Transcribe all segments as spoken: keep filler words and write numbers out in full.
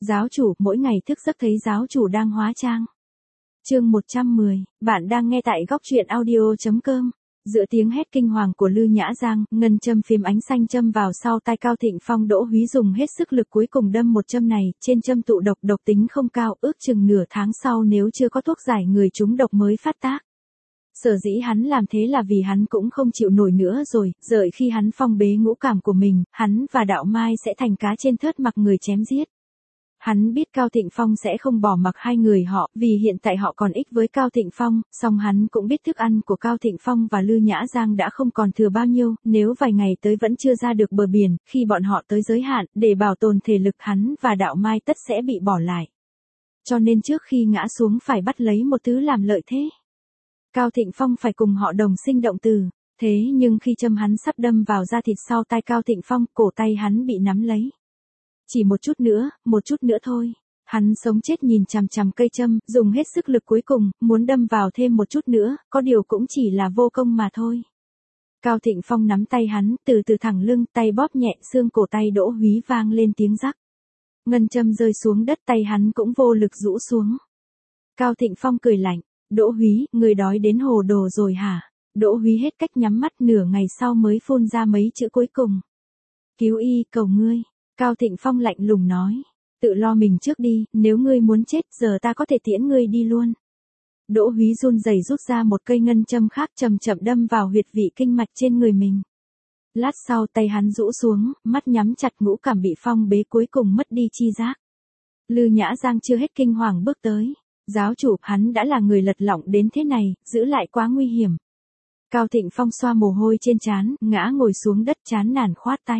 Giáo chủ, mỗi ngày thức giấc thấy giáo chủ đang hóa trang. Chương một trăm mười, bạn đang nghe tại góc truyện audio chấm com. Giữa tiếng hét kinh hoàng của Lư Nhã Giang, ngân châm phím ánh xanh châm vào sau tai Cao Thịnh Phong. Đỗ Húy dùng hết sức lực cuối cùng đâm một châm này, trên châm tụ độc, độc tính không cao, ước chừng nửa tháng sau nếu chưa có thuốc giải người trúng độc mới phát tác. Sở dĩ hắn làm thế là vì hắn cũng không chịu nổi nữa rồi, đợi khi hắn phong bế ngũ cảm của mình, hắn và Đạo Mai sẽ thành cá trên thớt mặc người chém giết. Hắn biết Cao Thịnh Phong sẽ không bỏ mặc hai người họ, vì hiện tại họ còn ích với Cao Thịnh Phong, song hắn cũng biết thức ăn của Cao Thịnh Phong và Lư Nhã Giang đã không còn thừa bao nhiêu, nếu vài ngày tới vẫn chưa ra được bờ biển, khi bọn họ tới giới hạn, để bảo tồn thể lực hắn và Đạo Mai tất sẽ bị bỏ lại. Cho nên trước khi ngã xuống phải bắt lấy một thứ làm lợi thế. Cao Thịnh Phong phải cùng họ đồng sinh động từ, thế nhưng khi châm hắn sắp đâm vào da thịt sau tai Cao Thịnh Phong, cổ tay hắn bị nắm lấy. Chỉ một chút nữa, một chút nữa thôi. Hắn sống chết nhìn chằm chằm cây châm, dùng hết sức lực cuối cùng, muốn đâm vào thêm một chút nữa, có điều cũng chỉ là vô công mà thôi. Cao Thịnh Phong nắm tay hắn, từ từ thẳng lưng, tay bóp nhẹ xương cổ tay Đỗ Húy vang lên tiếng rắc. Ngân châm rơi xuống đất, tay hắn cũng vô lực rũ xuống. Cao Thịnh Phong cười lạnh, Đỗ Húy, người đói đến hồ đồ rồi hả? Đỗ Húy hết cách nhắm mắt, nửa ngày sau mới phun ra mấy chữ cuối cùng. Cứu y, cầu ngươi. Cao Thịnh Phong lạnh lùng nói, tự lo mình trước đi, nếu ngươi muốn chết giờ ta có thể tiễn ngươi đi luôn. Đỗ Húy run rẩy rút ra một cây ngân châm khác chậm chậm đâm vào huyệt vị kinh mạch trên người mình. Lát sau tay hắn rũ xuống, mắt nhắm chặt, ngũ cảm bị phong bế cuối cùng mất đi chi giác. Lư Nhã Giang chưa hết kinh hoàng bước tới. Giáo chủ, hắn đã là người lật lọng đến thế này, giữ lại quá nguy hiểm. Cao Thịnh Phong xoa mồ hôi trên trán, ngã ngồi xuống đất chán nản khoát tay.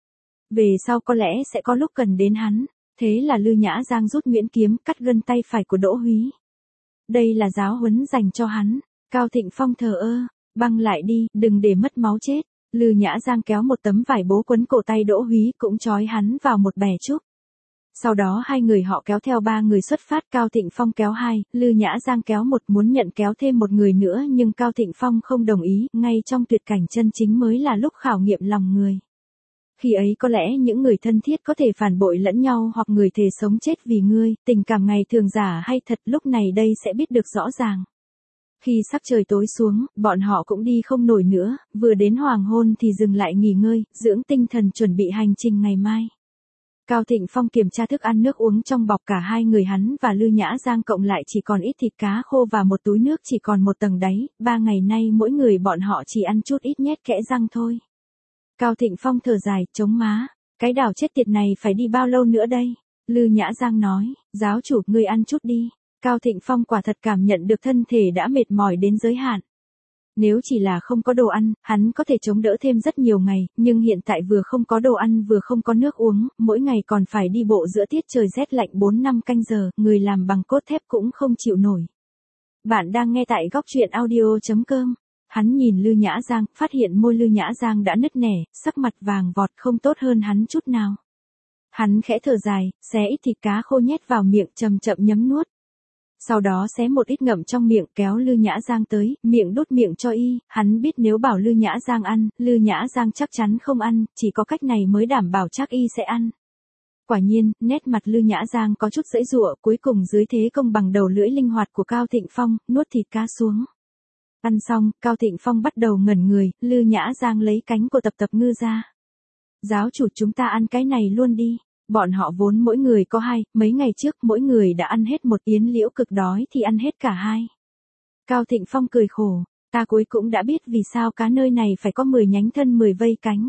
Về sau có lẽ sẽ có lúc cần đến hắn, thế là Lư Nhã Giang rút nhuyễn kiếm cắt gân tay phải của Đỗ Húy. Đây là giáo huấn dành cho hắn. Cao Thịnh Phong thờ ơ, băng lại đi, đừng để mất máu chết. Lư Nhã Giang kéo một tấm vải bố quấn cổ tay Đỗ Húy cũng trói hắn vào một bè trúc. Sau đó hai người họ kéo theo ba người xuất phát, Cao Thịnh Phong kéo hai, Lư Nhã Giang kéo một, muốn nhận kéo thêm một người nữa nhưng Cao Thịnh Phong không đồng ý, ngay trong tuyệt cảnh chân chính mới là lúc khảo nghiệm lòng người. Khi ấy có lẽ những người thân thiết có thể phản bội lẫn nhau hoặc người thề sống chết vì ngươi, tình cảm ngày thường giả hay thật, lúc này đây sẽ biết được rõ ràng. Khi sắc trời tối xuống, bọn họ cũng đi không nổi nữa, vừa đến hoàng hôn thì dừng lại nghỉ ngơi, dưỡng tinh thần chuẩn bị hành trình ngày mai. Cao Thịnh Phong kiểm tra thức ăn nước uống trong bọc cả hai người hắn và Lư Nhã Giang cộng lại chỉ còn ít thịt cá khô và một túi nước chỉ còn một tầng đáy, ba ngày nay mỗi người bọn họ chỉ ăn chút ít nhét kẽ răng thôi. Cao Thịnh Phong thở dài, chống má, cái đảo chết tiệt này phải đi bao lâu nữa đây? Lư Nhã Giang nói, giáo chủ, ngươi ăn chút đi. Cao Thịnh Phong quả thật cảm nhận được thân thể đã mệt mỏi đến giới hạn. Nếu chỉ là không có đồ ăn, hắn có thể chống đỡ thêm rất nhiều ngày, nhưng hiện tại vừa không có đồ ăn vừa không có nước uống, mỗi ngày còn phải đi bộ giữa tiết trời rét lạnh bốn năm canh giờ, người làm bằng cốt thép cũng không chịu nổi. Bạn đang nghe tại góc truyện audio chấm com. Hắn nhìn Lư Nhã Giang, phát hiện môi Lư Nhã Giang đã nứt nẻ, sắc mặt vàng vọt không tốt hơn hắn chút nào. Hắn khẽ thở dài, xé ít thịt cá khô nhét vào miệng chậm chậm nhấm nuốt. Sau đó xé một ít ngậm trong miệng, kéo Lư Nhã Giang tới, miệng đút miệng cho y, hắn biết nếu bảo Lư Nhã Giang ăn, Lư Nhã Giang chắc chắn không ăn, chỉ có cách này mới đảm bảo chắc y sẽ ăn. Quả nhiên, nét mặt Lư Nhã Giang có chút giãy giụa, cuối cùng dưới thế công bằng đầu lưỡi linh hoạt của Cao Thịnh Phong, nuốt thịt cá xuống. Ăn xong, Cao Thịnh Phong bắt đầu ngẩn người, Lư Nhã Giang lấy cánh của Tập Tập Ngư ra. Giáo chủ, chúng ta ăn cái này luôn đi. Bọn họ vốn mỗi người có hai, mấy ngày trước mỗi người đã ăn hết một, Yến Liễu cực đói thì ăn hết cả hai. Cao Thịnh Phong cười khổ, ta cuối cũng đã biết vì sao cá nơi này phải có mười nhánh thân mười vây cánh.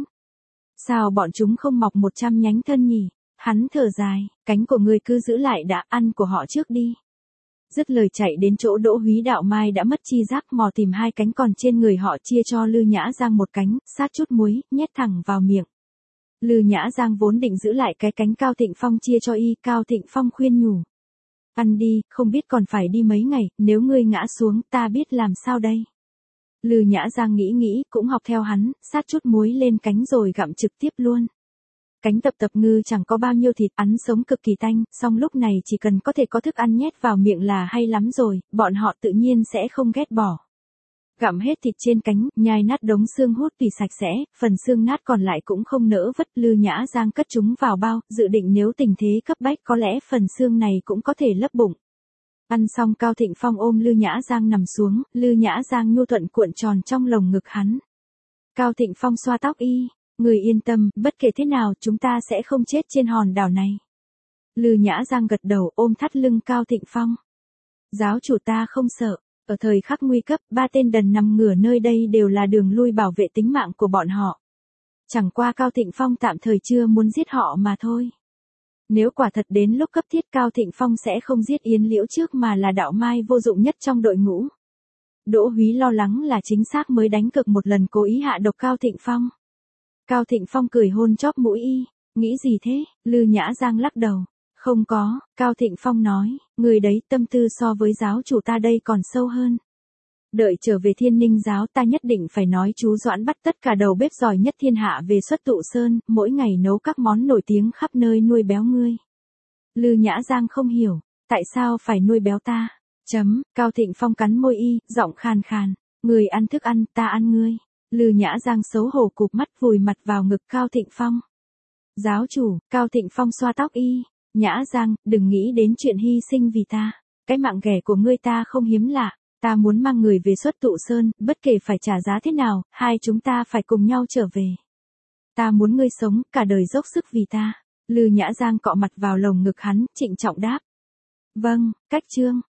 Sao bọn chúng không mọc một trăm nhánh thân nhỉ? Hắn thở dài, cánh của ngươi cứ giữ lại đã, ăn của họ trước đi. Dứt lời chạy đến chỗ Đỗ Húy, Đạo Mai đã mất chi giác, mò tìm hai cánh còn trên người họ chia cho Lư Nhã Giang một cánh, sát chút muối, nhét thẳng vào miệng. Lư Nhã Giang vốn định giữ lại cái cánh Cao Thịnh Phong chia cho y, Cao Thịnh Phong khuyên nhủ. Ăn đi, không biết còn phải đi mấy ngày, nếu ngươi ngã xuống ta biết làm sao đây. Lư Nhã Giang nghĩ nghĩ, cũng học theo hắn, sát chút muối lên cánh rồi gặm trực tiếp luôn. Cánh Tập Tập Ngư chẳng có bao nhiêu thịt, ăn sống cực kỳ tanh, song lúc này chỉ cần có thể có thức ăn nhét vào miệng là hay lắm rồi, bọn họ tự nhiên sẽ không ghét bỏ. Gặm hết thịt trên cánh, nhai nát đống xương hút tùy sạch sẽ, phần xương nát còn lại cũng không nỡ vứt. Lư Nhã Giang cất chúng vào bao, dự định nếu tình thế cấp bách có lẽ phần xương này cũng có thể lấp bụng. Ăn xong Cao Thịnh Phong ôm Lư Nhã Giang nằm xuống, Lư Nhã Giang nhu thuận cuộn tròn trong lồng ngực hắn. Cao Thịnh Phong xoa tóc y, người yên tâm, bất kể thế nào chúng ta sẽ không chết trên hòn đảo này. Lư Nhã Giang gật đầu ôm thắt lưng Cao Thịnh Phong. Giáo chủ ta không sợ, ở thời khắc nguy cấp, ba tên đần nằm ngửa nơi đây đều là đường lui bảo vệ tính mạng của bọn họ. Chẳng qua Cao Thịnh Phong tạm thời chưa muốn giết họ mà thôi. Nếu quả thật đến lúc cấp thiết Cao Thịnh Phong sẽ không giết Yến Liễu trước mà là đạo mai vô dụng nhất trong đội ngũ. Đỗ Húy lo lắng là chính xác mới đánh cược một lần cố ý hạ độc Cao Thịnh Phong. Cao Thịnh Phong cười hôn chóp mũi y, nghĩ gì thế? Lư Nhã Giang lắc đầu. Không có, Cao Thịnh Phong nói, người đấy tâm tư so với giáo chủ ta đây còn sâu hơn. Đợi trở về Thiên Ninh giáo ta nhất định phải nói chú Doãn bắt tất cả đầu bếp giỏi nhất thiên hạ về xuất tụ sơn, mỗi ngày nấu các món nổi tiếng khắp nơi nuôi béo ngươi. Lư Nhã Giang không hiểu, tại sao phải nuôi béo ta? Chấm, Cao Thịnh Phong cắn môi y, giọng khàn khàn, người ăn thức ăn, ta ăn ngươi. Lư Nhã Giang xấu hổ cụp mắt vùi mặt vào ngực Cao Thịnh Phong. Giáo chủ, Cao Thịnh Phong xoa tóc y. Nhã Giang, đừng nghĩ đến chuyện hy sinh vì ta. Cái mạng ghẻ của ngươi ta không hiếm lạ. Ta muốn mang người về xuất tụ sơn, bất kể phải trả giá thế nào, hai chúng ta phải cùng nhau trở về. Ta muốn ngươi sống, cả đời dốc sức vì ta. Lư Nhã Giang cọ mặt vào lồng ngực hắn, trịnh trọng đáp. Vâng, cách chương.